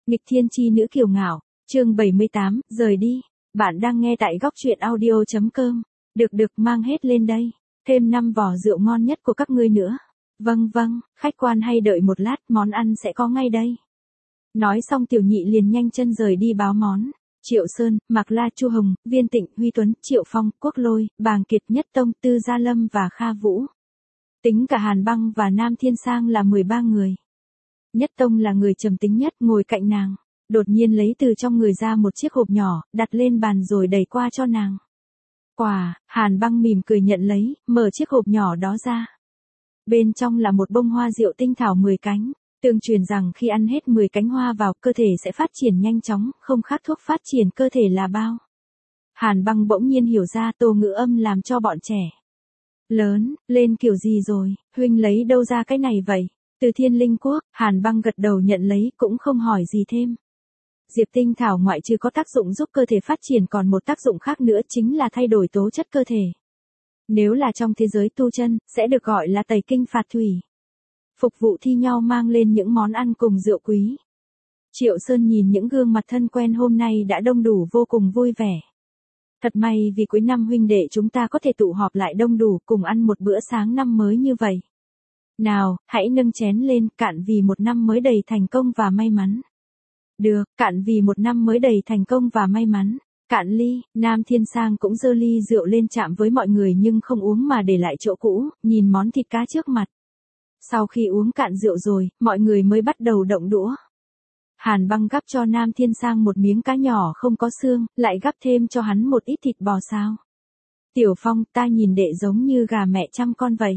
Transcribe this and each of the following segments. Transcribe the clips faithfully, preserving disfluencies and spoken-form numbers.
Nghịch thiên chi nữ kiều ngạo, chương bảy mươi tám, rời đi. Bạn đang nghe tại góc truyện audio chấm com. Được được, mang hết lên đây. Thêm năm vò rượu ngon nhất của các ngươi nữa. Vâng vâng, khách quan hay đợi một lát, món ăn sẽ có ngay đây. Nói xong Tiểu Nhị liền nhanh chân rời đi báo món. Triệu Sơn, Mạc La, Chu Hồng, Viên Tịnh, Huy Tuấn, Triệu Phong, Quốc Lôi, Bàng Kiệt, Nhất Tông, Tư Gia Lâm và Kha Vũ. Tính cả Hàn Băng và Nam Thiên Sang là mười ba người. Nhất Tông là người trầm tính nhất, ngồi cạnh nàng. Đột nhiên lấy từ trong người ra một chiếc hộp nhỏ, đặt lên bàn rồi đẩy qua cho nàng. Quà, Hàn Băng mỉm cười nhận lấy, mở chiếc hộp nhỏ đó ra. Bên trong là một bông hoa rượu tinh thảo mười cánh. Tương truyền rằng khi ăn hết mười cánh hoa vào, cơ thể sẽ phát triển nhanh chóng, không khác thuốc phát triển cơ thể là bao. Hàn Băng bỗng nhiên hiểu ra Tô Ngữ Âm làm cho bọn trẻ lớn lên kiểu gì rồi, huynh lấy đâu ra cái này vậy? Từ Thiên Linh Quốc. Hàn Băng gật đầu nhận lấy, cũng không hỏi gì thêm. Diệp tinh thảo ngoại trừ có tác dụng giúp cơ thể phát triển còn một tác dụng khác nữa chính là thay đổi tố chất cơ thể. Nếu là trong thế giới tu chân, sẽ được gọi là tẩy kinh phạt thủy. Phục vụ thi nhau mang lên những món ăn cùng rượu quý. Triệu Sơn nhìn những gương mặt thân quen hôm nay đã đông đủ vô cùng vui vẻ. Thật may vì cuối năm huynh đệ chúng ta có thể tụ họp lại đông đủ cùng ăn một bữa sáng năm mới như vậy. Nào, hãy nâng chén lên, cạn vì một năm mới đầy thành công và may mắn. Được, cạn vì một năm mới đầy thành công và may mắn. Cạn ly. Nam Thiên Sang cũng giơ ly rượu lên chạm với mọi người nhưng không uống mà để lại chỗ cũ, nhìn món thịt cá trước mặt. Sau khi uống cạn rượu rồi, mọi người mới bắt đầu động đũa. Hàn Băng gắp cho Nam Thiên Sang một miếng cá nhỏ không có xương, lại gắp thêm cho hắn một ít thịt bò xào. Tiểu Phong, ta nhìn đệ giống như gà mẹ chăm con vậy.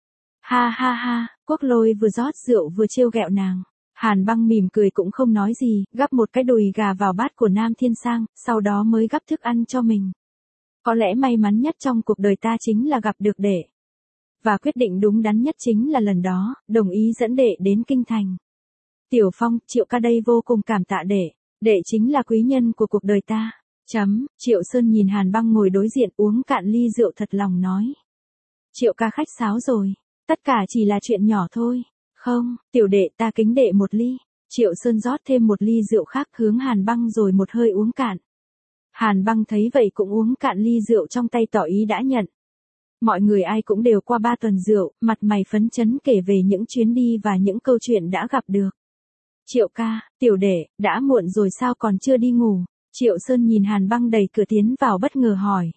Ha ha ha, Quốc Lôi vừa rót rượu vừa trêu ghẹo nàng. Hàn Băng mỉm cười cũng không nói gì, gắp một cái đùi gà vào bát của Nam Thiên Sang, sau đó mới gắp thức ăn cho mình. Có lẽ may mắn nhất trong cuộc đời ta chính là gặp được đệ. Và quyết định đúng đắn nhất chính là lần đó, đồng ý dẫn đệ đến Kinh Thành. Tiểu Phong, Triệu ca đây vô cùng cảm tạ đệ, đệ chính là quý nhân của cuộc đời ta. Chấm, Triệu Sơn nhìn Hàn Băng ngồi đối diện uống cạn ly rượu thật lòng nói. Triệu ca khách sáo rồi, tất cả chỉ là chuyện nhỏ thôi. Không, tiểu đệ ta kính đệ một ly. Triệu Sơn rót thêm một ly rượu khác hướng Hàn Băng rồi một hơi uống cạn. Hàn Băng thấy vậy cũng uống cạn ly rượu trong tay tỏ ý đã nhận. Mọi người ai cũng đều qua ba tuần rượu, mặt mày phấn chấn kể về những chuyến đi và những câu chuyện đã gặp được. Triệu ca, tiểu đệ, đã muộn rồi sao còn chưa đi ngủ? Triệu Sơn nhìn Hàn Băng đẩy cửa tiến vào bất ngờ hỏi.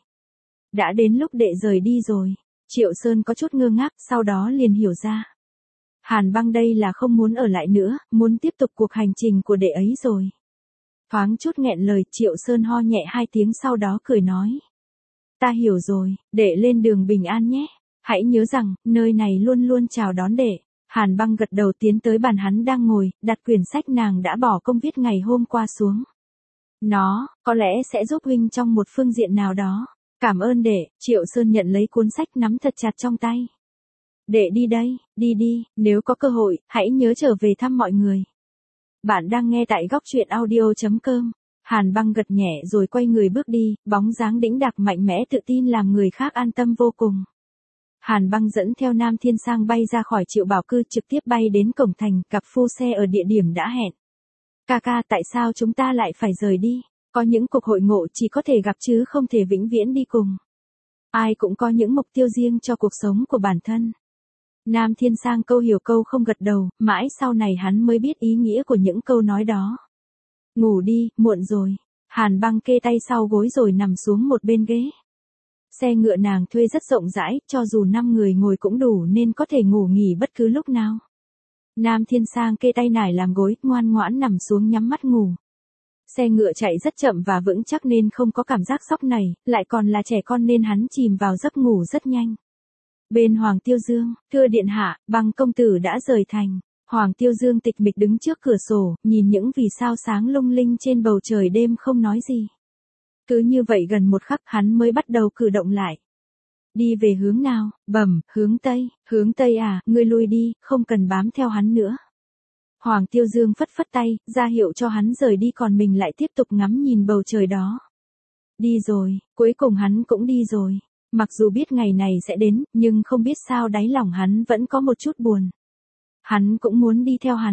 Đã đến lúc đệ rời đi rồi. Triệu Sơn có chút ngơ ngác, sau đó liền hiểu ra. Hàn Băng đây là không muốn ở lại nữa, muốn tiếp tục cuộc hành trình của đệ ấy rồi. Thoáng chút nghẹn lời, Triệu Sơn ho nhẹ hai tiếng sau đó cười nói. Ta hiểu rồi, đệ lên đường bình an nhé. Hãy nhớ rằng, nơi này luôn luôn chào đón đệ. Hàn Băng gật đầu tiến tới bàn hắn đang ngồi, đặt quyển sách nàng đã bỏ công viết ngày hôm qua xuống. Nó, có lẽ sẽ giúp huynh trong một phương diện nào đó. Cảm ơn đệ. Triệu Sơn nhận lấy cuốn sách nắm thật chặt trong tay. Đệ đi đây, đi đi, nếu có cơ hội, hãy nhớ trở về thăm mọi người. Bạn đang nghe tại góc truyện audio chấm com. Hàn Băng gật nhẹ rồi quay người bước đi, bóng dáng đĩnh đạc mạnh mẽ tự tin làm người khác an tâm vô cùng. Hàn Băng dẫn theo Nam Thiên Sang bay ra khỏi Triệu Bảo Cư trực tiếp bay đến cổng thành, gặp phu xe ở địa điểm đã hẹn. Ca ca, tại sao chúng ta lại phải rời đi? Có những cuộc hội ngộ chỉ có thể gặp chứ không thể vĩnh viễn đi cùng. Ai cũng có những mục tiêu riêng cho cuộc sống của bản thân. Nam Thiên Sang câu hiểu câu không gật đầu, mãi sau này hắn mới biết ý nghĩa của những câu nói đó. Ngủ đi, muộn rồi. Hàn Băng kê tay sau gối rồi nằm xuống một bên ghế. Xe ngựa nàng thuê rất rộng rãi, cho dù năm người ngồi cũng đủ nên có thể ngủ nghỉ bất cứ lúc nào. Nam Thiên Sang kê tay nải làm gối, ngoan ngoãn nằm xuống nhắm mắt ngủ. Xe ngựa chạy rất chậm và vững chắc nên không có cảm giác sốc này, lại còn là trẻ con nên hắn chìm vào giấc ngủ rất nhanh. Bên Hoàng Tiêu Dương, thưa điện hạ, Băng công tử đã rời thành. Hoàng Tiêu Dương tịch mịch đứng trước cửa sổ, nhìn những vì sao sáng lung linh trên bầu trời đêm không nói gì. Cứ như vậy gần một khắc hắn mới bắt đầu cử động lại. Đi về hướng nào? Bẩm, hướng Tây. Hướng Tây à, ngươi lui đi, không cần bám theo hắn nữa. Hoàng Tiêu Dương phất phất tay, ra hiệu cho hắn rời đi còn mình lại tiếp tục ngắm nhìn bầu trời đó. Đi rồi, cuối cùng hắn cũng đi rồi. Mặc dù biết ngày này sẽ đến, nhưng không biết sao đáy lòng hắn vẫn có một chút buồn. Hắn cũng muốn đi theo hắn.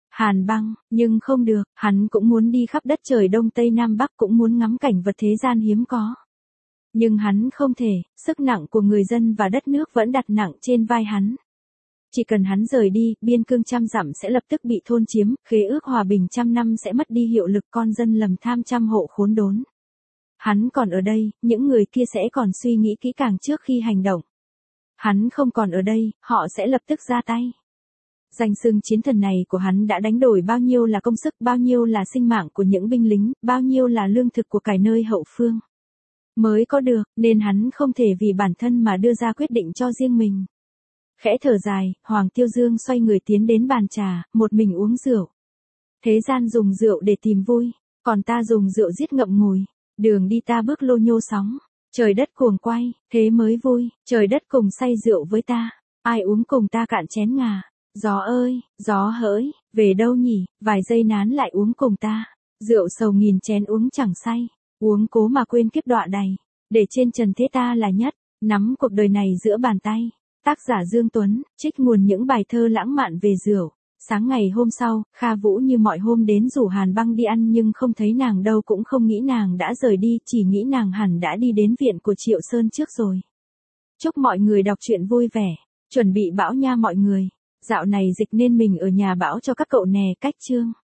Hàn Băng, nhưng không được, hắn cũng muốn đi khắp đất trời Đông Tây Nam Bắc, cũng muốn ngắm cảnh vật thế gian hiếm có. Nhưng hắn không thể, sức nặng của người dân và đất nước vẫn đặt nặng trên vai hắn. Chỉ cần hắn rời đi, biên cương trăm dặm sẽ lập tức bị thôn chiếm, khế ước hòa bình trăm năm sẽ mất đi hiệu lực, con dân lầm than trăm hộ khốn đốn. Hắn còn ở đây, những người kia sẽ còn suy nghĩ kỹ càng trước khi hành động. Hắn không còn ở đây, họ sẽ lập tức ra tay. Danh xưng chiến thần này của hắn đã đánh đổi bao nhiêu là công sức, bao nhiêu là sinh mạng của những binh lính, bao nhiêu là lương thực của cải nơi hậu phương. Mới có được, nên hắn không thể vì bản thân mà đưa ra quyết định cho riêng mình. Khẽ thở dài, Hoàng Tiêu Dương xoay người tiến đến bàn trà, một mình uống rượu. Thế gian dùng rượu để tìm vui, còn ta dùng rượu giết ngậm ngùi. Đường đi ta bước lô nhô sóng, trời đất cuồng quay, thế mới vui, trời đất cùng say rượu với ta, ai uống cùng ta cạn chén ngà. Gió ơi, gió hỡi, về đâu nhỉ, vài giây nán lại uống cùng ta. Rượu sầu nghìn chén uống chẳng say, uống cố mà quên kiếp đọa đầy, để trên trần thế ta là nhất, nắm cuộc đời này giữa bàn tay. Tác giả Dương Tuấn, trích nguồn những bài thơ lãng mạn về rượu. Sáng ngày hôm sau, Kha Vũ như mọi hôm đến rủ Hàn Băng đi ăn nhưng không thấy nàng đâu, cũng không nghĩ nàng đã rời đi, chỉ nghĩ nàng hẳn đã đi đến viện của Triệu Sơn trước rồi. Chúc mọi người đọc truyện vui vẻ, chuẩn bị bão nha mọi người. Dạo này dịch nên mình ở nhà bão cho các cậu nè, cách chương.